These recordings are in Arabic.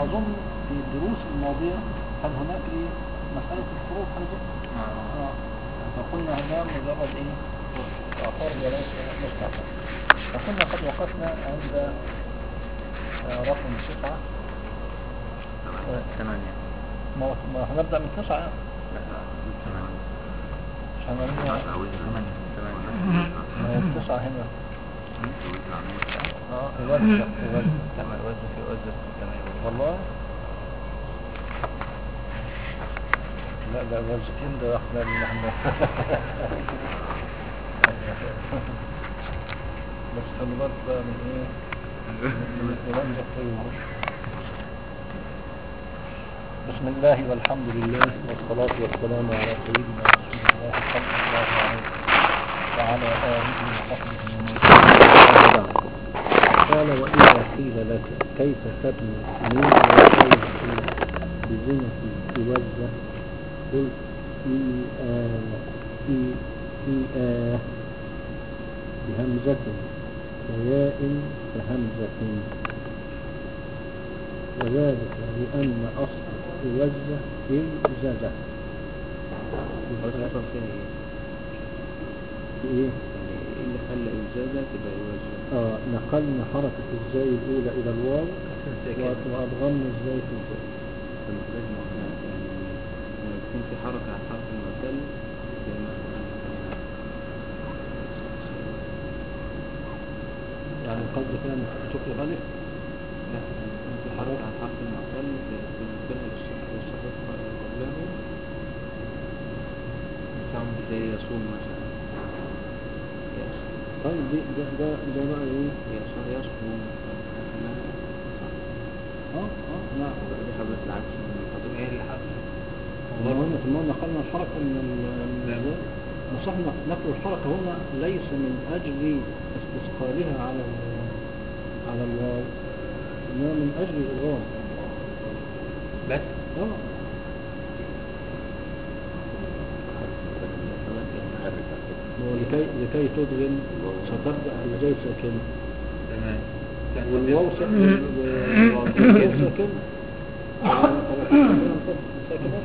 وأظن في الدروس الماضية هل هناك إيه مسألة الفروض هذه؟ فقلنا هذا مجرد إيه تعترض وليس مستعطر. فكنا قد وقفنا عند رقم 9 8. ما هنبدأ من 9 يعني. لا 8 9 هنا الوزة في وزة 8 والله لا وزتين ده احنا اللي احنا بس خلي بالك بقى من ايه من الوزة الطيور. بسم الله والحمد لله والصلاة والسلام على سيدنا رسول الله صلى الله عليه وعلى آله وصحبه ومن والاه. قال وإذا قيل لك كيف تبني من وشيء بزنة الوزة قل إيآ بهمزة وياء كهمزة وذلك لأن أصل الوزة إلزازة. وصل فيها إيه؟ يعني اللي خلى الزازة تبقى الوزة. نقلنا حركة الزاي الأولى إلى الواو وأضغمنا الزاي في الزاي. فالمفروض يعني لما يكون في حركة على الحرف المعتل زي ما يعني القصد فيها أن تكتب ألف؟ لا، في حركة على الحرف المعتل بنقلها للصحيح قبله زي يصوم مثلا. طيب ده بقى ايه؟ يصوم نعم دي حبة العكس طب ايه اللي حصل؟ والله نقلنا الحركة من نصحنا نقل الحركة هنا ليس من أجل استثقالها على الواو، إنما من أجل الإضغام بس. لكي تدغم ستبدأ بالزي ساكنة. تمام. والواو ساكنة ساكنة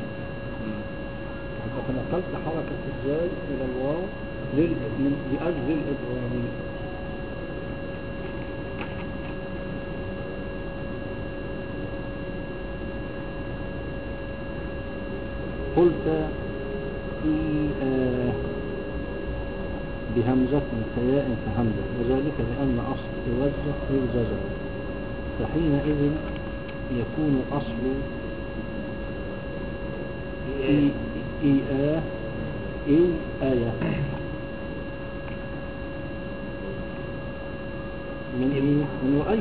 فنقلت حركة الزاي إلى الواو لأجل الإضغام. قلت بهمزة كياء كهمزة وذلك لأن أصل الوزة إلزازة فحينئذ يكون أصل إيآ آية من إيه؟ من وأيت.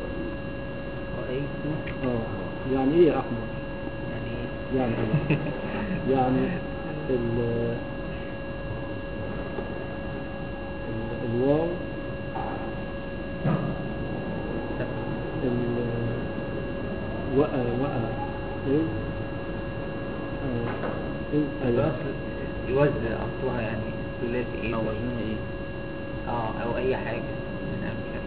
يعني إيه يا أحمد؟ يعني إيه؟ يعني الواو يوزع أصلها يعني ثلاثي ايه أو وزنها ايه؟ أو أي حاجة من أمثال.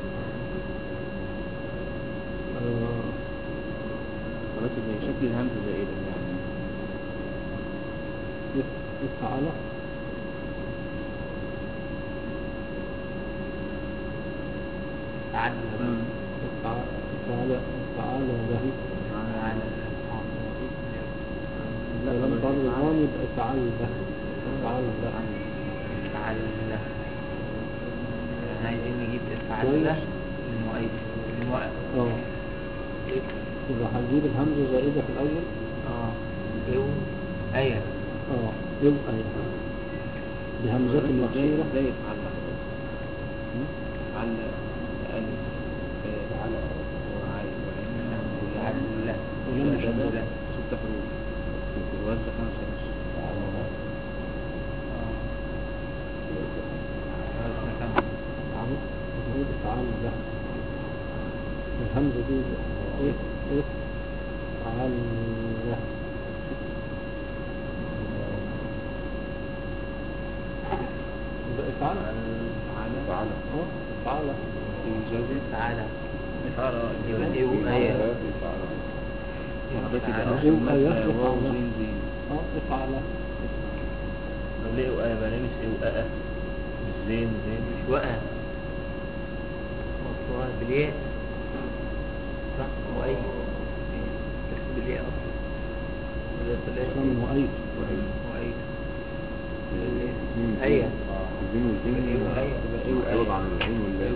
خلاص زي شكل الهمزة زائدة يعني افعل فعل له لم تقل الغام يبقى فعل له عايزين نجيب افعل له من وقت يبقى هنجيب الهمزة زائدة في الأول إيو آية إيو آية بهمزة مكسورة زي فعل فعل ألف فعل وعين فعل ولم يشد 6 حروف الوزة 5 بس. فعل له الهمزة دي فعل له فعل فعل يبقى إيو آية حضرتك تعالى. يبقى إيه آخر مادة يخلق واو على- زين زين افعل. لو ليه وقاء يبقى ليه مش ايه وقاء مش زين زين مش وقع مطلوع بالياء صح وأي تكتب بالياء أصلا ولا ثلاثة من وأيت. وأي زين أيوة زين والزين إيه وأي تبقى إيه وأي. يعوض عن العين واللام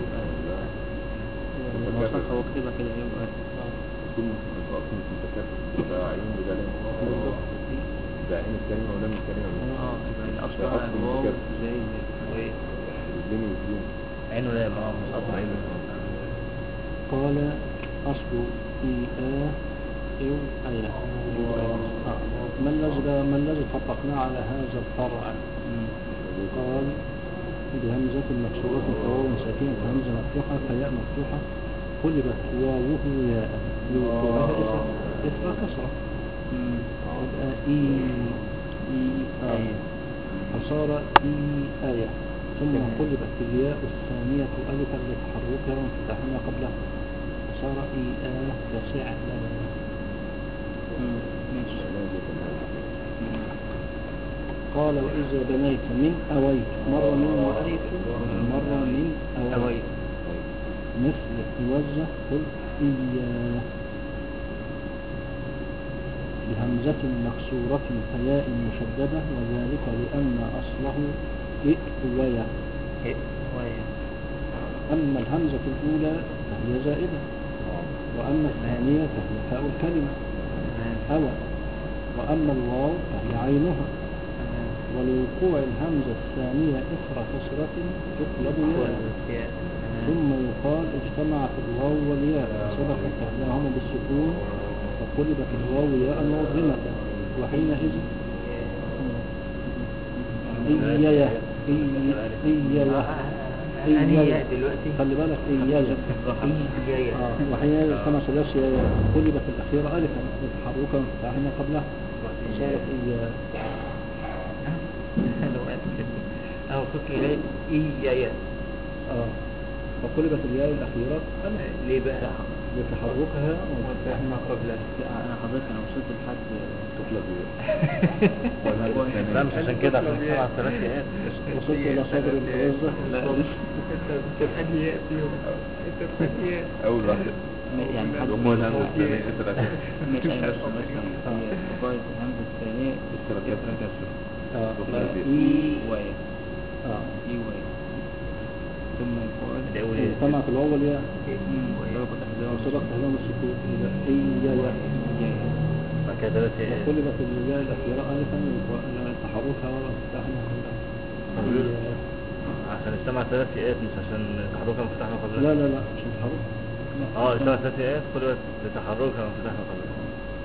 ما صح هو كتبها كده إيه وأي. تكون اصلا مش متكرر ده عين وده لام ده عين الكلمه ولام الكلمه يبقى الأصل ده بقى أصل الواو متكرر. زي وإيه الزين والزين عين ولا ما مش اصلا عين قال أصل إيآ إو أيا. ما الذي طبقناه على هذا الفرع؟ قال بهمزة مكسورة وواو ساكنة همزة مفتوحة فياء مفتوحة قلبت واوه ياء لوقوعها إثر كسرة يبقى إي فصار إي آية ثم قلبت الياء الثانية ألفا لتحركها وانفتاحها قبلها فصار إي كسعل. قال وإذا بنيت من أويت مرة من وأيت مرة من أويت مثل الوزة قل إياه بهمزة مكسورة فياء مشددة وذلك لأن أصله إئوية. أما الهمزة الأولى فهي زائدة وأما الثانية فهي فاء الكلمة أوى وأما الواو فهي عينها ولوقوع الهمزة الثانية إثر كسرة تقلب ياء ثم يقال اجتمعت الواو والياء سبقت إحداهما بالسكون فقلبت الواو ياء مظلمة وحينئذ إيايا أنهي دلوقتي خلي بالك إيايا وحينئذ كما ثلاث ياء قلبت الأخيرة ألفا لتحركا وانفتاحها قبلها فصارت إيايا أو فكر إليه إيايا فقلبت الياء الأخيرة ألف ليه بقى لتحركها وانفتاحها قبلها. أنا حضرتك أنا وصلت لحد تقلب لا مش عشان كده عشان سبع ثلاث ايات وصلت إلى صدر الوزة. أنت بأنهي ياء فيهم أنت بأنهي ياء اول واحده يعني حد هم الهمزه الثانيه مش أنا بس مثلا هي وقعت الهمزة الثانية إثر كسر إي واي إي واي ثم يقال اجتمعت الواو والياء سبقت إحداهما وسبقت لهم السكون يبقى إيايا بعد كده ثلاث ايات وقلبت الياء الأخيرة ألفا لتحركها وانفتاحها قبلها. عشان اجتمع ثلاث ايات مش عشان تحركها وانفتاحها قبلها. لا عشان تحرك. اجتمع ثلاث ايات قلبت لتحركها وانفتاحها قبلها.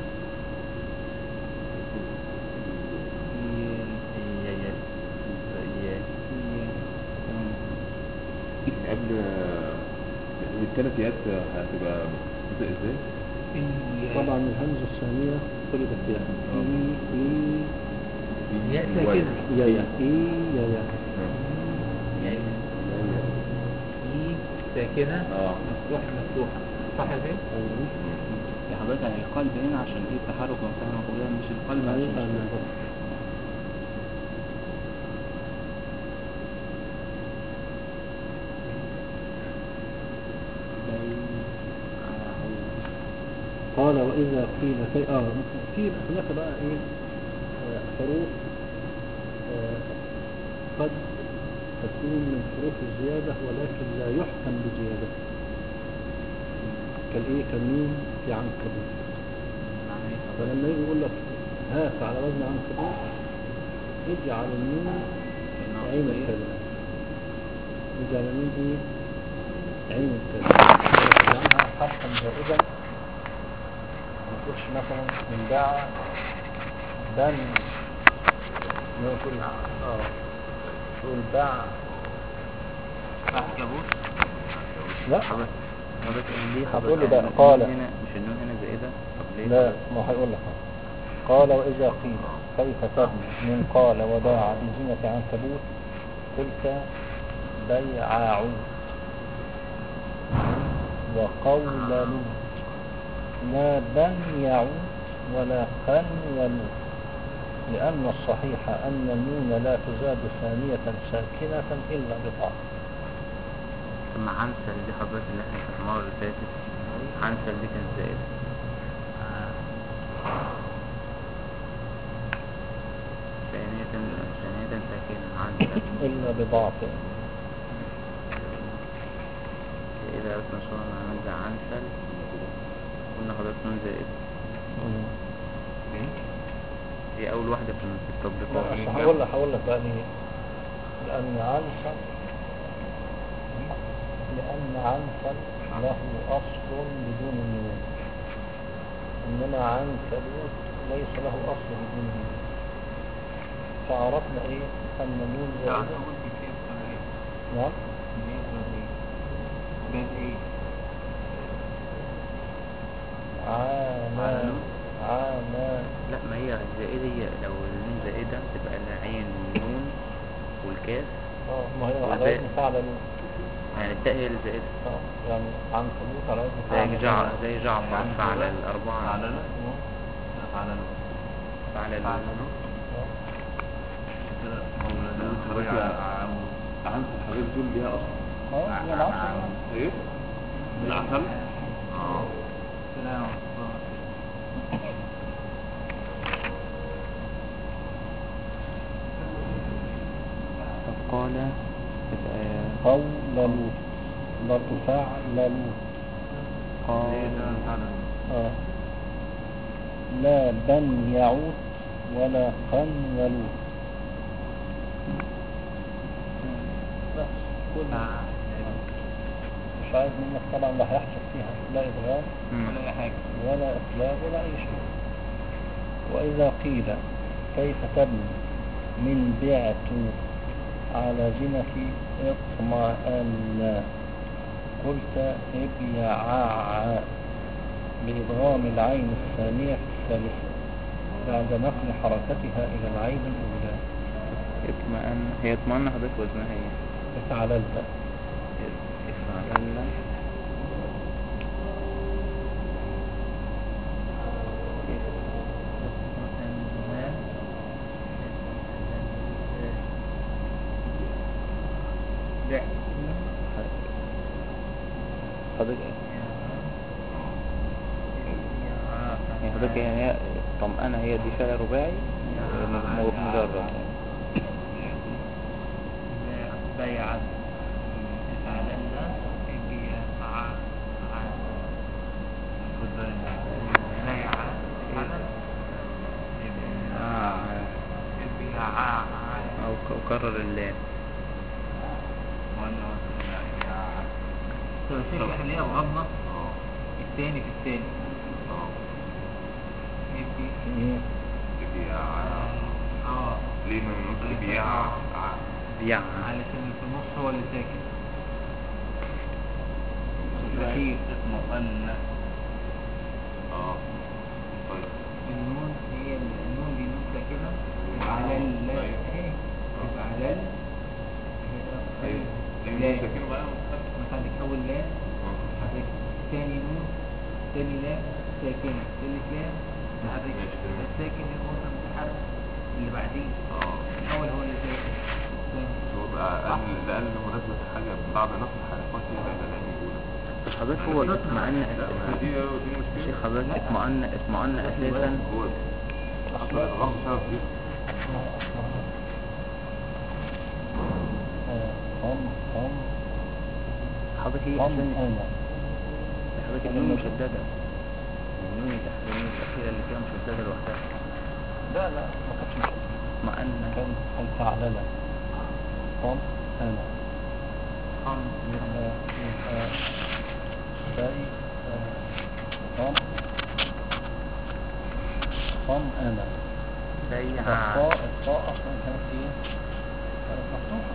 قبل والثلاث ايات هتبقى بتبقى ازاي؟ طبعا الهمزة الثانية قلبت ياء ياء ساكنة إيايا يعني إي ساكنة مفتوحة صح كده؟ يا حضرتك يعني القلب هنا عشان ايه التحرك وانفتاحها قبلها مش القلب عشان قال وإذا قيل في هناك بقى إيه حروف قد تكون من حروف الزيادة ولكن لا يحكم بزيادة كالميم في عنكبوت. فلما يجي يقول لك هات على وزن عنكبوت اجعل الميم عين الكلمة اجعل الميم دي عين الكلمة عنها حرفا زائدا ما تقولش مثلا من باع بل نقول تقول باع عنكبوت لا حضرتك ليه هتقول لي بقى قال هنا مش النون هنا زائدة طب ليه؟ لا ما هيقول لك قال وإذا قيل كيف تبني من قال وباع بزينة عنكبوت تلك بيع وقول لوط لا بن يعود ولا قن ونون، لأن الصحيح أن النون لا تزاد ثانية ساكنة إلا بضعف. ثم عنسل دي حضرتك اللي احنا كانت المرة اللي فاتت، عنسل دي كانت زائدة. ثانية ساكنة عنسل إلا بضعف. إذا أردت نشرها مع مادة عنسل قلنا حضرتك نون زائدة. هي أول واحدة في التطبيقات. هقول لك بقى ليه. لأن عنسل له أصل بدون النون، إنما عنكبوت ليس له أصل بدون النون. فعرفنا إيه أن النون زائدة. نعم. عاما. لا، ما هي زائدة، هي لو النون زائدة تبقى العين والنون والكاف. ما هي على وزن فعللوا، يعني التاء هي اللي زائدة. يعني عنكبوت على وزن زي جعفر فعل الأربعة. فعل عنسل الحاجات دول ليها أصل. ايه؟ العسل؟ قال قولوا لا تفعلوا. لا بن يعود ولا قنولوا. بس كل مش عايز منك طبعا لا هيحصل فيها لا إدغام ولا أي حاجة ولا إقلاب ولا أي شيء. وإذا قيل كيف تبني من بعت على زنة اطمأن، قلت ابيعا بإدغام العين الثانية في الثالثة بعد نقل حركتها إلى العين الأولى. اطمأن، هي اطمأن حضرتك وزنها هي افعللت. افعللت حضرتك يعني حضرتك يعني هي طمأنة، هي دي فعل رباعي مجرد. بيعت فعلنا بيع أو كرر اللام. الشيخ احنا ليه أبغضنا الثاني في الثاني ليه ما نقول بيع علشان في النص هو اللي ساكن الأخير اطمأن. طيب النون هي النون دي نون ساكنة على يبقى على ليه ساكنه بقى عندك أول لام، عندك ثاني نون، ثاني لام ساكنة، ثالث لام عندك الساكن الموسم المتحرك اللي بعديه الأول هو اللي ساكن. هو بقى لأقل مناسبة الحاجة بعد نقل حركاتي إلى العين الأولى. بس حضرتك هو اطمأن دي مشكلة. شيخ حضرتك اطمأن أساسا هو أصل الغلط سبب دي حضرتك هي أساسا حضرتك النون مشددة، النون الأخيرة اللي فيها مشددة لوحدها. لا ما كانتش مشددة، اطمأن كان الفعللة طمأن بيع. الطاء أصلا كانت إيه؟ كانت مفتوحة.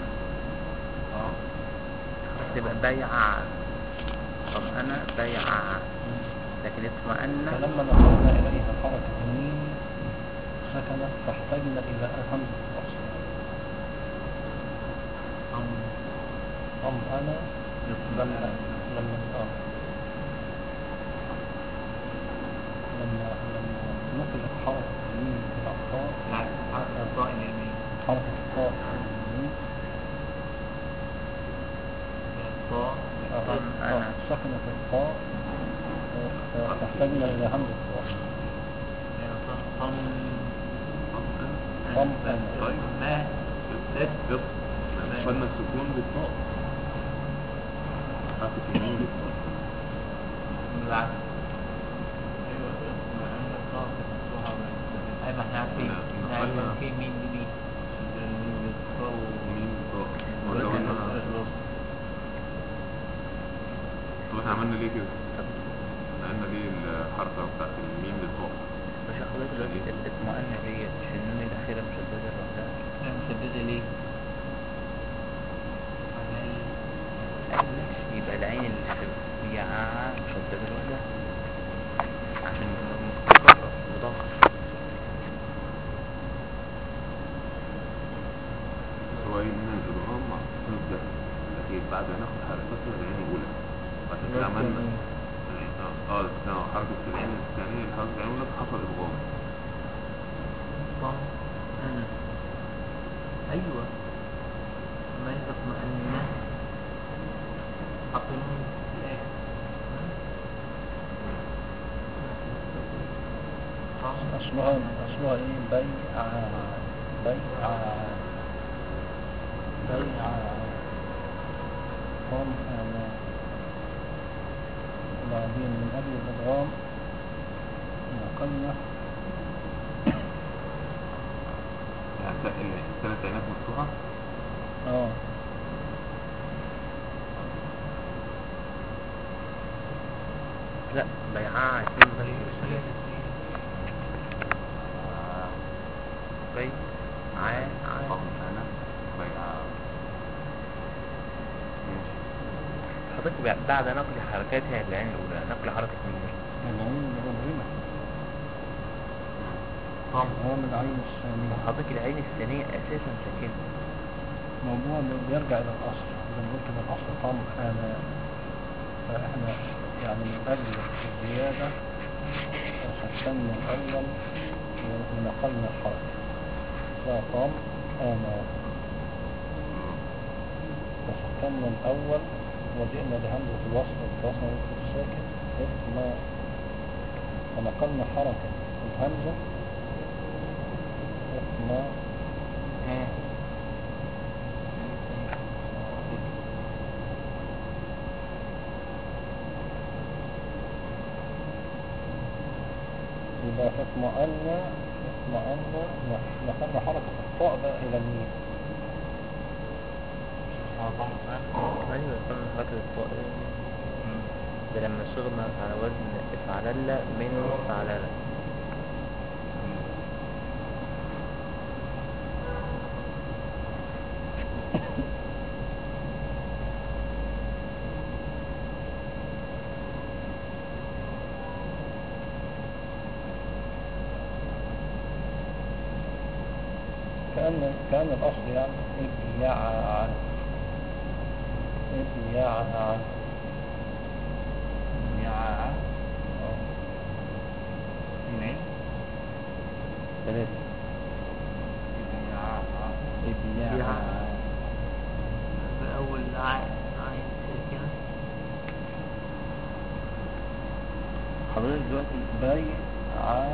تبقى بيع. طمأن بيع، لكن اطمأن فلما نقلنا إليها حركة الميم سكنت فاحتجنا إلى همزة الوصل. طمأن لما الإقحاط الميم الأقطاع العكس حرف الطاء اليمين حركة الطاء الميم الطاء سكنت الطاء تحتاجنا إلى همزة الوصل طم طم طيب ما يلا خدنا السكون بالطاء حركة الميم بالطاء بالعكس ايوه ما عندنا الطاء كانت مفتوحه ايوه ما احنا عارفين احنا عارفين في مين دي الميم بالطاء ميم بالطاء ولا قلنا طب احنا عملنا ليه كده؟ عملنا ليه الحركة بتاعت الميم بالطاء؟ مش حضرتك دلوقتي الاطمئنة ديت مش النون الأخيرة مشددة لوحدها؟ مسددة ليه؟ ماشي يبقى العين اللي هي مشددة لوحدها عشان مستقرة وضغط. سواء ان الادغام مع السكون الجهري اكيد بعد ما ناخد حركات العين الاولى عشان كده عملنا حركة العين الثانية حركة العين الاولى حصل ادغام ايوه ما يطمئن حطوا لهم في الاخر أصلها إيه بيع طم أنا وبعدين من أجل الإدغام نقلنا يعني الثلاث عينات مفتوحة لا بيعاء عشان بس بيعاء أنا بيع حضرتك بعد نقل حركاتها العين الأولى نقل حركة مين؟ العين المبهمة هو من العين الثانية حضرتك العين الثانية أساسا ساكنة موضوع بيرجع إلى الأصل زي ما قلت من الأصل طم أنا فإحنا يعني من أجل الزيادة سكننا الأول ونقلنا الحركة فطم أنا فسكننا الأول وجئنا لهمزة الوصل والوصل الساكن ما فنقلنا حركة الهمزة ما يبقى اطمأن نقلنا حركة الطاء بقى إلى الميم أيوة قلنا حركة الطاء ده لما صغنا على وزن افعلل من فعلل كأن الأصل يعني إبياع اثنين ثلاثة إبياع بأول عين ساكنة حضرتك دلوقتي بيع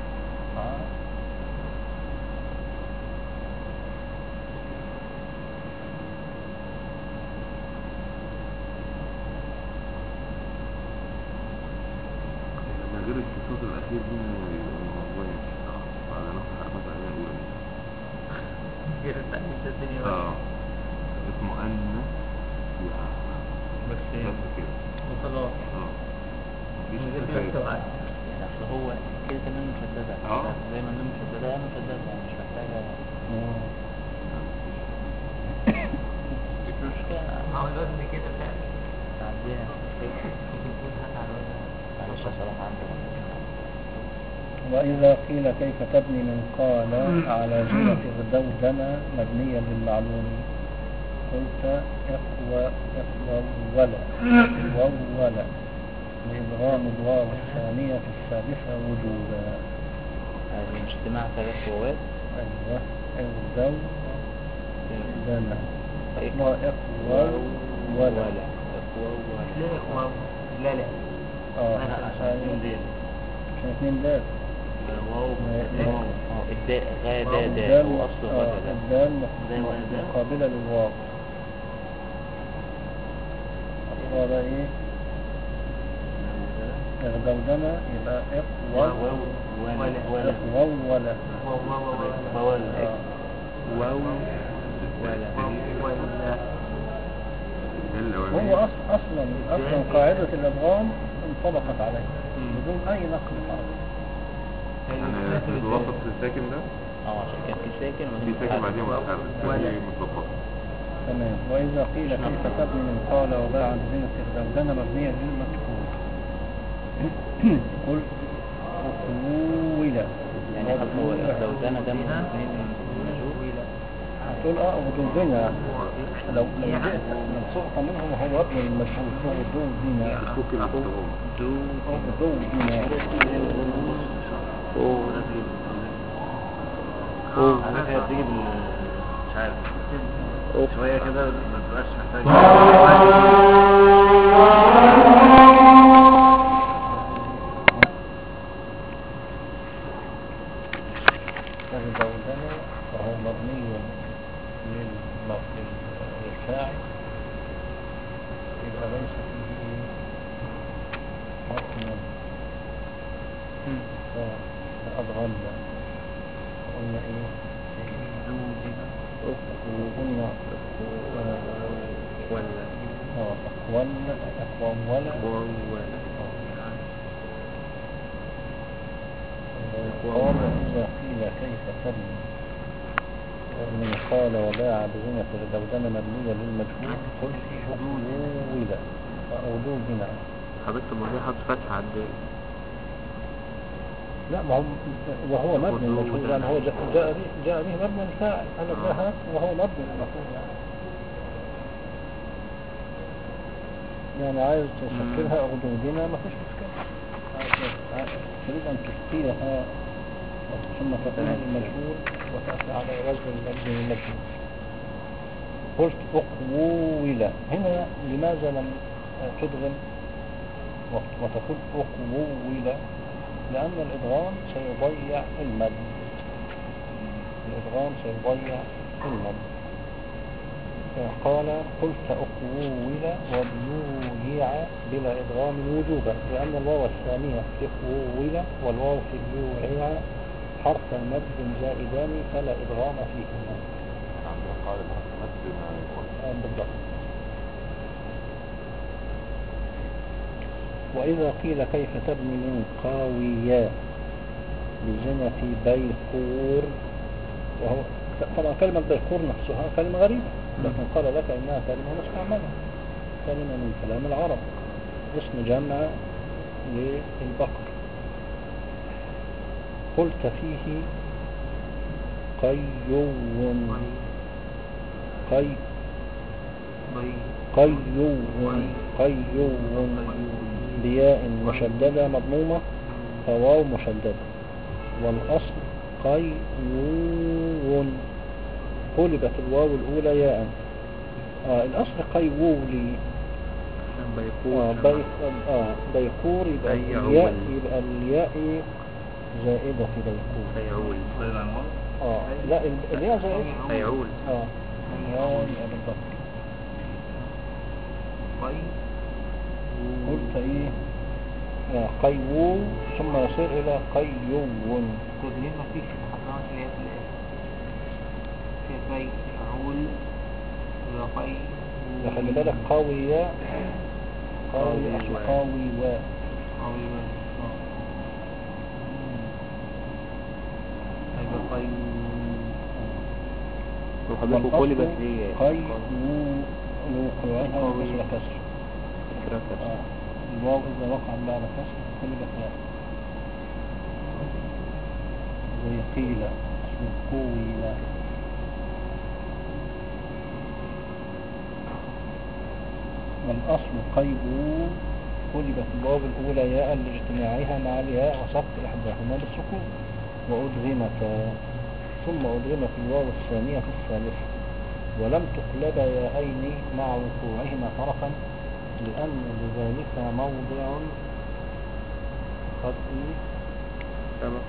غير الصوت الأخير دي الموضوع بعد ناخد حركات العين الأولى غير التأنيث الدنيا اطمئن بس كده وخلاص مفيش من غير تفايد. كده يعني أصل هو كده كمان مشددة زي ما النون مشددة هي مشددة يعني مش محتاجة مش مشكلة على الوزن كده فعلا تعديها يكون هات على الوزن معلش صراحة عندي وإذا قيل كيف تبني من قال على جهة غدودنا مبنيا للمعلوم قلت ولا لإدغام الواو الثانية في السادسة وجوبا يعني اجتماع ثلاث واوات. أيوة الزو دنا أصلها إخوة ولا لا إخوة لا لا عشان اتنين دال الداء غدا داء واصل غدا الدال مقابلة للواو أصلها بقى إيه إغدودنا يبقى إخوة ولا هو أصلا قاعدة الإدغام انطبقت عليه بدون أي نقل حرف. يعني الوسط الساكن ده عشان كان في ساكن في ساكن بعدين متحرك متظبط. تمام. وإذا قيل كيف تبني من قال وباع عن زينة الغلبنة مبنية للمذكور قل أقولة يعني هو الزوجانة ده مبني للمجهول. هتقول أغدوزنا لو جئت من سقط منهم هو ابن المجهول أغدوزنا انا كده بتيجي مش عارف شويه كده ما تبقاش محتاج الزوجانة وهو مبني للفاعل يبقى ليس فيه حكم فأضغلنا قلنا إيه قلنا أقوام ولا قال إذا قيل كيف تبني من قال وباع بزنة الجودان مبنية للمجهول قل أقولا أقولوبنا حضرتك الموضوع حط فتح على الدال. لا ما هو وهو مبني المجهول يعني هو جاء به مبني الفاعل أنا ذهب وهو مبني المفعول يعني عايز تشكلها أغدودنا ما فيش مشكلة تريد أن تسقيها ثم تكون المجهول وتأتي على وزن المبني المجهول. قلت أقوولا هنا لماذا لم تدغم وتقول أقوولا لأن الإدغام سيضيع المد قال قلت أقوولا وبيويع بلا إدغام وجوبا لأن الواو الثانية في أقوولا والواو في بيويع حرف المد زائدان فلا إدغام فيهما. قال حرف المد بما يقول بالضبط. وإذا قيل كيف تبني من قاوية بزنة بيقور وهو طبعا كلمة بيقور نفسها كلمة غريبة لكن قال لك إنها كلمة مستعملة كلمة من كلام العرب اسم جمع للبقر. قلت فيه قيوم بياء مشددة مضمومة فواو مشددة والأصل قيوون قلبت الواو الأولى ياء الأصل قيوولي بيقور يبقى الياء زائدة في بيقور فيعول لا الياء زائدة فيعول بالضبط. قلت ايه قيوو ثم يصير الى قيوون طب ليه ما فيش محطات اللي هي في بي عول وقي خلي بالك قوية قوي وحضرتك قلبت ليه كسر الواو إذا وقع بعد كسر قلبت ياء زي قيل قويل والأصل قيبو قلبت الواو الأولى ياء لاجتماعها مع الياء وسبق إحداهما بالسكون وأدغمتا، ثم أدغمت الواو الثانية في الثالثة، ولم تقلب ياءين مع وقوعهما طرفا، لأن لذلك موضع قد سبق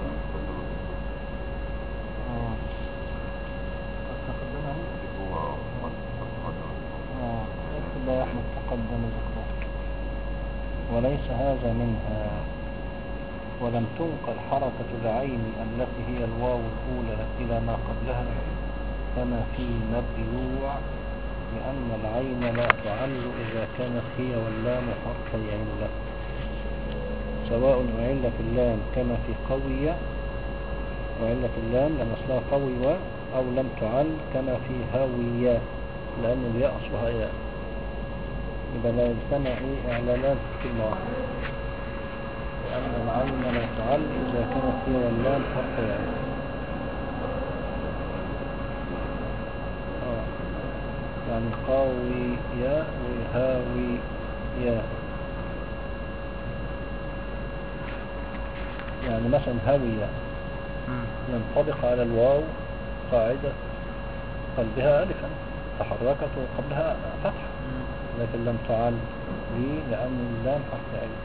قد تقدمه. هو قد اكتب يا أحمد تقدم ذكره. وليس هذا منها. ولم تنقل حركة العين التي هي الواو الأولى إلى ما قبلها كما في مبلوع، لأن العين لا تعل إذا كانت هي واللام حرفي علة، سواء أعلت اللام كما في قوية، وعلة اللام لأن أصلها قوي، أو لم تعل كما في هاوية لأن الياء أصلها ياء، يبقى لا يجتمع إعلانات في كلمة واحدة، لأن العين لا تعل إذا كانت هي واللام حرفي علة. يعني قوي ياء وهاوي ياء. يعني مثلا هاوية ينطبق على الواو قاعدة قلبها ألفا تحركت وقبلها فتح، لكن لم تعل ليه؟ لأن اللام حرف علة.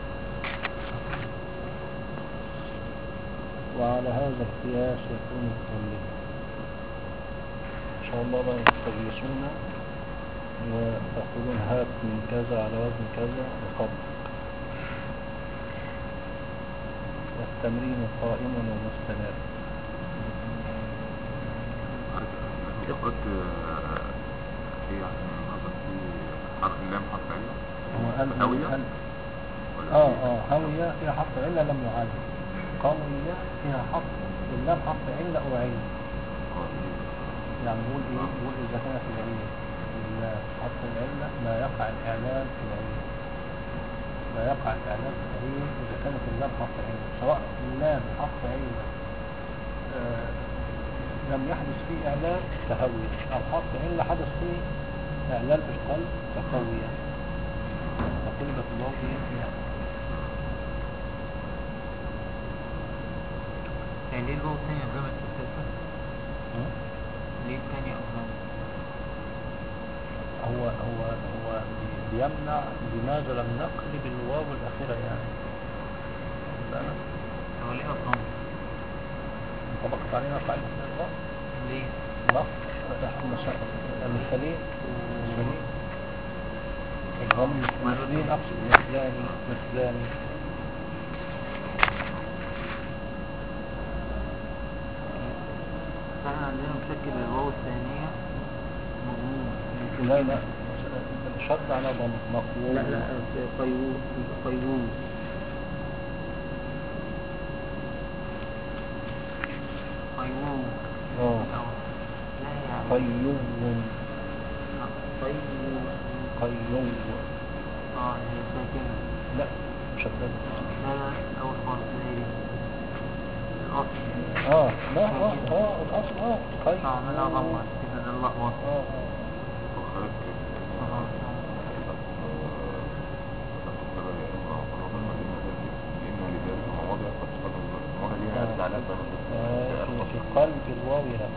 وعلى هذا القياس يكون التمرين. إن شاء الله بقى يستجلسون ويقولون هات من كذا على وزن كذا وقبل. والتمرين قائم ومستمر. قلت في أظن في حرف اللام حرف علة. هو هاوية؟ هاوية فيها حرف علة لم يعد. قوية فيها حرف اللام حرف علة وعين. يعني نقول ايه؟ نقول اذا كانت العين حرف العلة لا يقع الاعلان في العين، لا يقع الاعلان في العين اذا كانت اللام حرف علة، سواء اللام حرف علة لم يحدث فيه اعلان كهوية، او حرف علة حدث فيه اعلان في القلب كقوية، فقلبت الواو فيها. يعني ليه الواو الثانية أضغمت في الثالثة؟ ليه الثانية أضغمت؟ هو بيمنع لماذا لم نقلب الواو الأخيرة يعني. هو ليه أضغمت؟ انطبقت علينا قاعدة الإضغام. ليه؟ ضغط المثالين إضغام المثلين أقصد مثلاني فاحنا عندنا مشكل الواو الثانية مضمون. لا شد على مقوول. لا قيوم قيوم قيوم لا يعني قيوم قيوم هي ساكنة. لا مشدد. لا أول خالص هي الأصل. الأصل قيوم. عملها ضمة كده الله وصل. في قلب الواو هنا.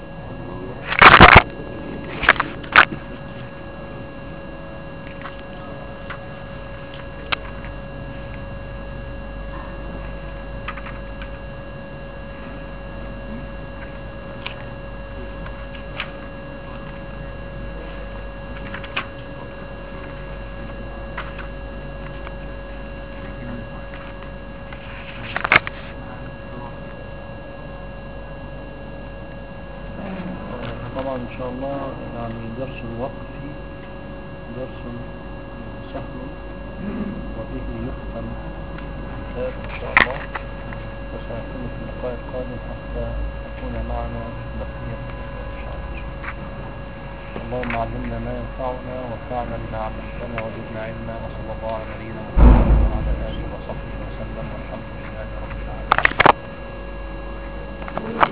طبعا ان شاء الله يعني درس الوقف درس سهل وبه يختم الكتاب ان شاء الله، وسيكون في اللقاء القادم حتى تكون معنا بقية ان شاء الله. اللهم علمنا ما ينفعنا وانفعنا بما علمتنا وزدنا علما، وصلى الله على نبينا محمد وعلى اله وصحبه وسلم، والحمد لله رب العالمين.